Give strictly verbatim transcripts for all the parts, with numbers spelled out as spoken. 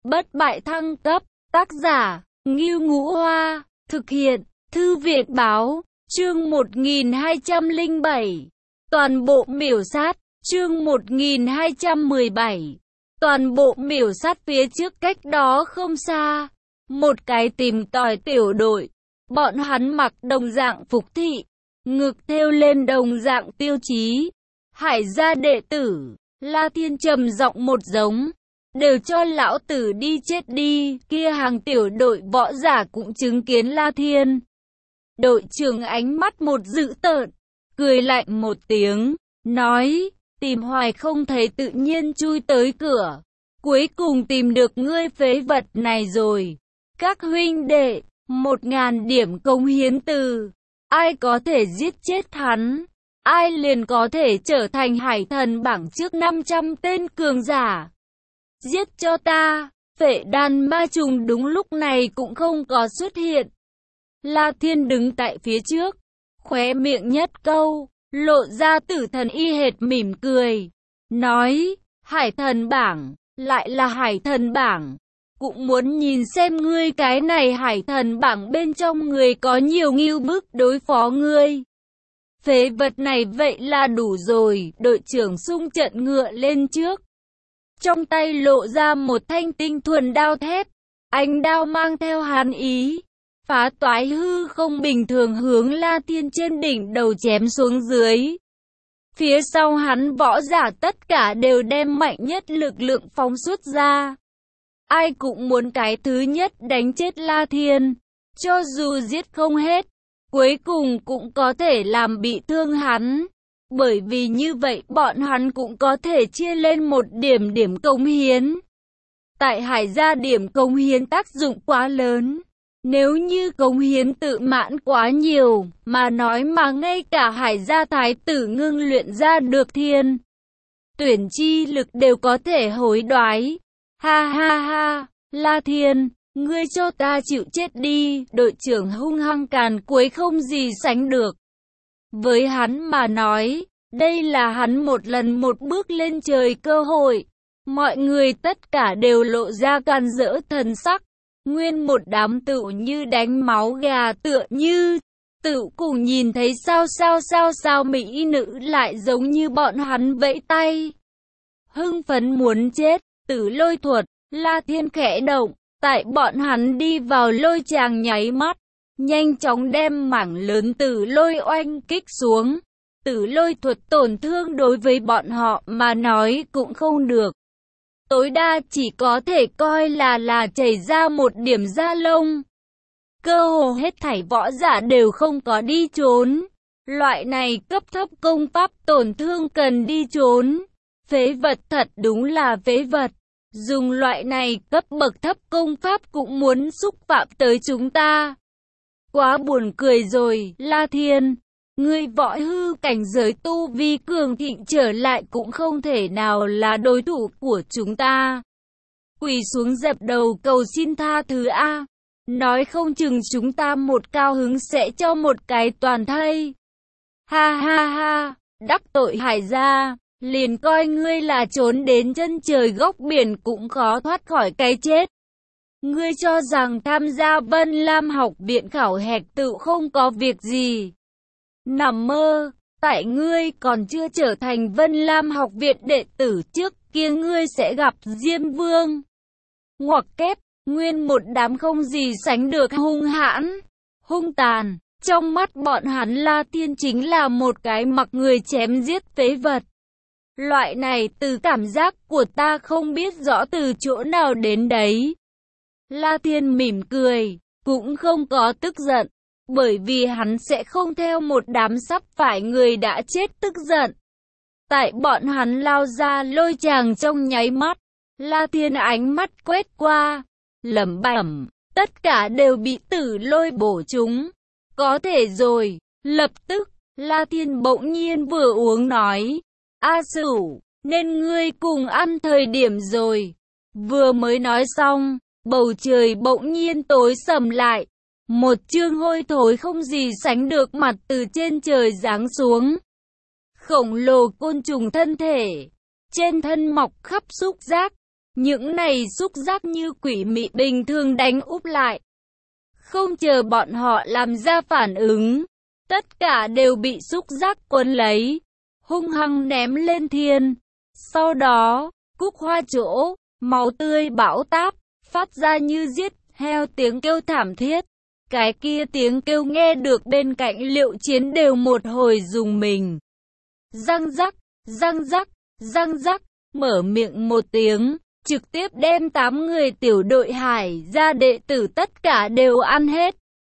bất bại thăng cấp, tác giả, Ngưu Ngũ Hoa, thực hiện, Thư viện Báo, chương một nghìn hai trăm lẻ bảy, toàn bộ miểu sát, chương một nghìn hai trăm mười bảy, toàn bộ miểu sát. Phía trước cách đó không xa, một cái tìm tòi tiểu đội, bọn hắn mặc đồng dạng phục thị, ngực thêu lên đồng dạng tiêu chí, Hải gia đệ tử. La Thiên trầm giọng một giống, đều cho lão tử đi chết đi. Kia hàng tiểu đội võ giả cũng chứng kiến La Thiên. Đội trưởng ánh mắt một dữ tợn, cười lạnh một tiếng, nói, tìm hoài không thấy tự nhiên chui tới cửa. Cuối cùng tìm được ngươi phế vật này rồi. Các huynh đệ, một ngàn điểm công hiến từ. Ai có thể giết chết hắn, ai liền có thể trở thành hải thần bảng trước năm trăm tên cường giả. Giết cho ta. Phệ đàn ma trùng đúng lúc này cũng không có xuất hiện. La Thiên đứng tại phía trước, khóe miệng nhất câu, lộ ra tử thần y hệt mỉm cười, nói, hải thần bảng, lại là hải thần bảng, cũng muốn nhìn xem ngươi cái này hải thần bảng bên trong người có nhiều ngưu bức đối phó ngươi. Phế vật này vậy là đủ rồi. Đội trưởng xung trận ngựa lên trước, trong tay lộ ra một thanh tinh thuần đao thép, ánh đao mang theo hàn ý, phá toái hư không bình thường hướng La Thiên trên đỉnh đầu chém xuống dưới. Phía sau hắn võ giả tất cả đều đem mạnh nhất lực lượng phóng xuất ra. Ai cũng muốn cái thứ nhất đánh chết La Thiên, cho dù giết không hết, cuối cùng cũng có thể làm bị thương hắn. Bởi vì như vậy bọn hắn cũng có thể chia lên một điểm điểm công hiến. Tại Hải gia điểm công hiến tác dụng quá lớn. Nếu như công hiến tự mãn quá nhiều, mà nói mà ngay cả Hải gia thái tử ngưng luyện ra được thiên tuyển chi lực đều có thể hối đoái. Ha ha ha, La Thiên, ngươi cho ta chịu chết đi. Đội trưởng hung hăng càn quấy không gì sánh được. Với hắn mà nói, đây là hắn một lần một bước lên trời cơ hội. Mọi người tất cả đều lộ ra can dỡ thần sắc. Nguyên một đám tựu như đánh máu gà tựa như. Tựu cùng nhìn thấy sao sao sao sao mỹ nữ lại giống như bọn hắn vẫy tay. Hưng phấn muốn chết, tử lôi thuật, La Thiên khẽ động. Tại bọn hắn đi vào lôi tràng nháy mắt, nhanh chóng đem mảng lớn tử lôi oanh kích xuống. Tử lôi thuật tổn thương đối với bọn họ mà nói cũng không được. Tối đa chỉ có thể coi là là chảy ra một điểm da lông. Cơ hồ hết thảy võ giả đều không có đi trốn. Loại này cấp thấp công pháp tổn thương cần đi trốn. Phế vật thật đúng là phế vật. Dùng loại này cấp bậc thấp công pháp cũng muốn xúc phạm tới chúng ta. Quá buồn cười rồi, La Thiên. Ngươi võ hư cảnh giới tu vi cường thịnh trở lại cũng không thể nào là đối thủ của chúng ta. Quỳ xuống dập đầu cầu xin tha thứ A. Nói không chừng chúng ta một cao hứng sẽ cho một cái toàn thây. Ha ha ha, đắc tội Hải gia. Liền coi ngươi là trốn đến chân trời góc biển cũng khó thoát khỏi cái chết. Ngươi cho rằng tham gia Vân Lam học viện khảo hạch tự không có việc gì. Nằm mơ, tại ngươi còn chưa trở thành Vân Lam học viện đệ tử trước kia ngươi sẽ gặp Diêm Vương. Ngoặc kép, nguyên một đám không gì sánh được hung hãn, hung tàn. Trong mắt bọn hắn La Thiên chính là một cái mặc người chém giết phế vật. Loại này từ cảm giác của ta không biết rõ từ chỗ nào đến đấy. La Thiên mỉm cười, cũng không có tức giận, bởi vì hắn sẽ không theo một đám sắp phải người đã chết tức giận. Tại bọn hắn lao ra lôi tràng trong nháy mắt, La Thiên ánh mắt quét qua, lẩm bẩm, tất cả đều bị tử lôi bổ chúng. Có thể rồi, lập tức, La Thiên bỗng nhiên vừa uống nói. A Sửu, nên ngươi cùng ăn thời điểm rồi. Vừa mới nói xong, bầu trời bỗng nhiên tối sầm lại. Một chương hôi thối không gì sánh được mặt từ trên trời giáng xuống. Khổng lồ côn trùng thân thể, trên thân mọc khắp xúc giác, Những này xúc giác như quỷ mị bình thường đánh úp lại. Không chờ bọn họ làm ra phản ứng, tất cả đều bị xúc giác cuốn lấy, hung hăng ném lên thiên. Sau đó, cúc hoa chỗ, máu tươi bão táp, phát ra như giết heo tiếng kêu thảm thiết. Cái kia tiếng kêu nghe được bên cạnh Liệu Chiến đều một hồi rùng mình. Răng rắc, răng rắc, răng rắc, mở miệng một tiếng, trực tiếp đem tám người tiểu đội Hải gia đệ tử tất cả đều ăn hết.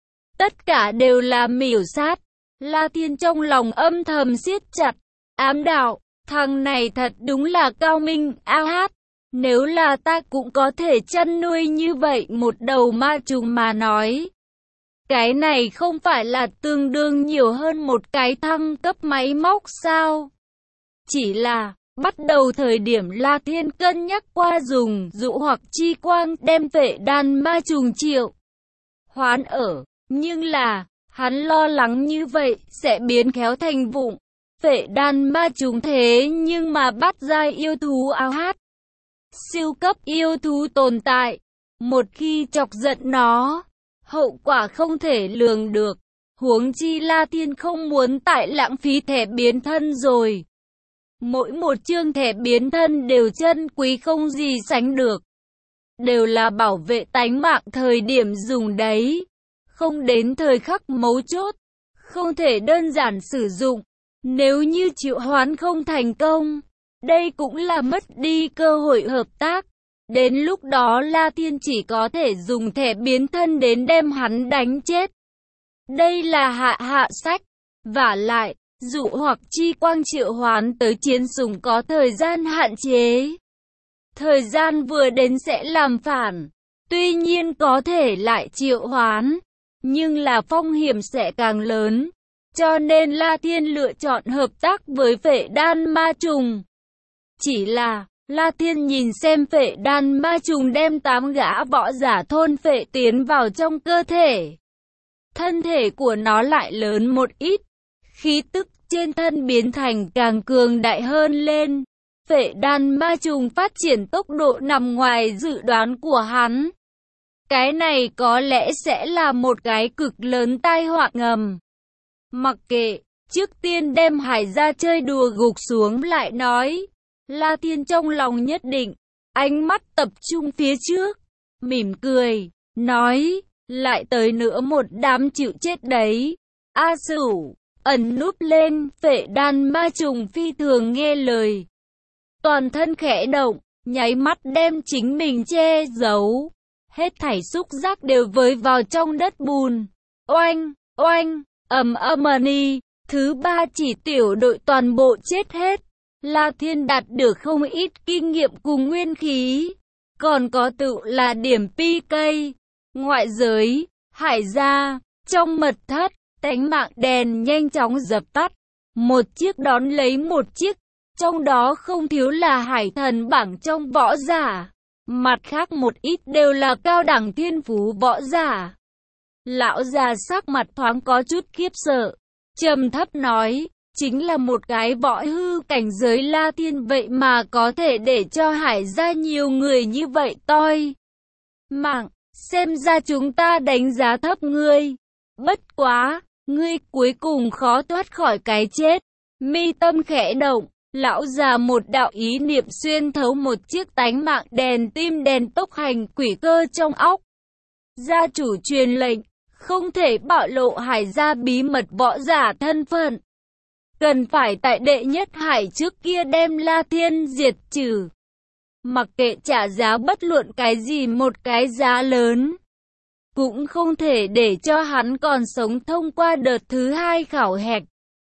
Tất cả đều là miểu sát. La Thiên trong lòng âm thầm siết chặt, ám đạo, thằng này thật đúng là cao minh, a hát. Nếu là ta cũng có thể chăn nuôi như vậy một đầu ma trùng mà nói. Cái này không phải là tương đương nhiều hơn một cái thăng cấp máy móc sao? Chỉ là, bắt đầu thời điểm La Thiên cân nhắc qua dùng dụ hoặc chi quang đem vệ đan ma trùng triệu hoán ở. Nhưng là, hắn lo lắng như vậy sẽ biến khéo thành vụng. Vệ đan ma trùng thế nhưng mà bắt ra yêu thú áo hát. Siêu cấp yêu thú tồn tại. Một khi chọc giận nó, hậu quả không thể lường được. Huống chi La Thiên không muốn tại lãng phí thẻ biến thân rồi. Mỗi một chương thẻ biến thân đều chân quý không gì sánh được. Đều là bảo vệ tánh mạng thời điểm dùng đấy. Không đến thời khắc mấu chốt, không thể đơn giản sử dụng. Nếu như triệu hoán không thành công, đây cũng là mất đi cơ hội hợp tác. Đến lúc đó La Thiên chỉ có thể dùng thẻ biến thân đến đem hắn đánh chết. Đây là hạ hạ sách. Vả lại, dụ hoặc chi quang triệu hoán tới chiến sủng có thời gian hạn chế. Thời gian vừa đến sẽ làm phản. Tuy nhiên có thể lại triệu hoán, nhưng là phong hiểm sẽ càng lớn. Cho nên La Thiên lựa chọn hợp tác với vệ đan ma trùng. Chỉ là, La Thiên nhìn xem vệ đan ma trùng đem tám gã võ giả thôn phệ tiến vào trong cơ thể. Thân thể của nó lại lớn một ít. Khí tức trên thân biến thành càng cường đại hơn lên. Vệ đan ma trùng phát triển tốc độ nằm ngoài dự đoán của hắn. Cái này có lẽ sẽ là một cái cực lớn tai họa ngầm. Mặc kệ, trước tiên đem Hải ra chơi đùa gục xuống lại nói. La Thiên trong lòng nhất định, ánh mắt tập trung phía trước, mỉm cười, nói, lại tới nữa một đám chịu chết đấy. A Sửu, ẩn núp lên, vệ đan ma trùng phi thường nghe lời. Toàn thân khẽ động, nháy mắt đem chính mình che giấu. Hết thảy xúc giác đều vơi vào trong đất bùn. Oanh, oanh, ầm ầm ni, thứ ba chỉ tiểu đội toàn bộ chết hết. La Thiên đạt được không ít kinh nghiệm cùng nguyên khí. Còn có tự là điểm pê ca. Ngoại giới, Hải gia, trong mật thất, tánh mạng đèn nhanh chóng dập tắt. Một chiếc đón lấy một chiếc. Trong đó không thiếu là hải thần bảng trong võ giả. Mặt khác một ít đều là cao đẳng thiên phú võ giả. Lão già sắc mặt thoáng có chút khiếp sợ. Trầm thấp nói, chính là một cái võ hư cảnh giới La Thiên vậy mà có thể để cho Hải ra nhiều người như vậy toi. Mạng, xem ra chúng ta đánh giá thấp ngươi. Bất quá, ngươi cuối cùng khó thoát khỏi cái chết. Mi tâm khẽ động. Lão già một đạo ý niệm xuyên thấu một chiếc tánh mạng đèn tim đèn tốc hành quỷ cơ trong óc. Gia chủ truyền lệnh, không thể bạo lộ Hải gia bí mật võ giả thân phận. Cần phải tại đệ nhất hải trước kia đem La Thiên diệt trừ. Mặc kệ trả giá bất luận cái gì một cái giá lớn. Cũng không thể để cho hắn còn sống thông qua đợt thứ hai khảo hạch.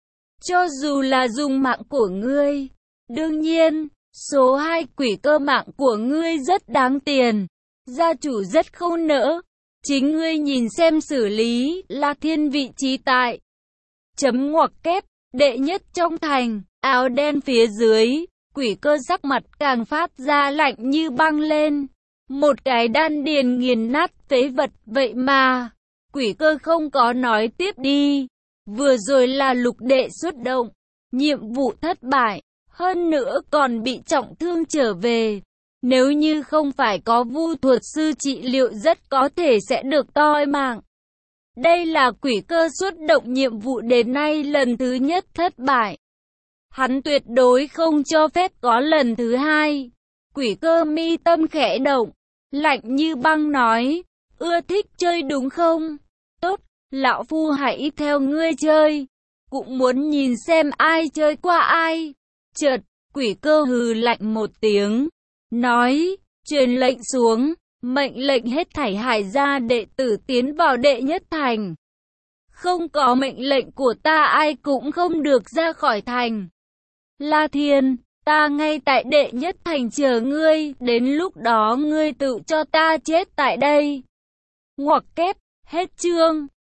Cho dù là dùng mạng của ngươi. Đương nhiên, số hai quỷ cơ mạng của ngươi rất đáng tiền. Gia chủ rất không nỡ. Chính ngươi nhìn xem xử lý La Thiên vị trí tại. Chấm ngoặc kép, đệ nhất trong thành, áo đen phía dưới. Quỷ cơ sắc mặt càng phát ra lạnh như băng lên. Một cái đan điền nghiền nát phế vật vậy mà. Quỷ cơ không có nói tiếp đi. Vừa rồi là lục đệ xuất động, nhiệm vụ thất bại, hơn nữa còn bị trọng thương trở về. Nếu như không phải có vu thuật sư trị liệu rất có thể sẽ được toi mạng. Đây là quỷ cơ xuất động nhiệm vụ đến nay lần thứ nhất thất bại. Hắn tuyệt đối không cho phép có lần thứ hai. Quỷ cơ mi tâm khẽ động, lạnh như băng nói, ưa thích chơi đúng không? Tốt, lão phu hãy theo ngươi chơi. Cũng muốn nhìn xem ai chơi qua ai. Chợt, quỷ cơ hừ lạnh một tiếng, nói, truyền lệnh xuống, mệnh lệnh hết thảy Hải gia đệ tử tiến vào đệ nhất thành. Không có mệnh lệnh của ta ai cũng không được ra khỏi thành. La Thiên, ta ngay tại đệ nhất thành chờ ngươi, đến lúc đó ngươi tự cho ta chết tại đây. Ngoặc kép, hết chương.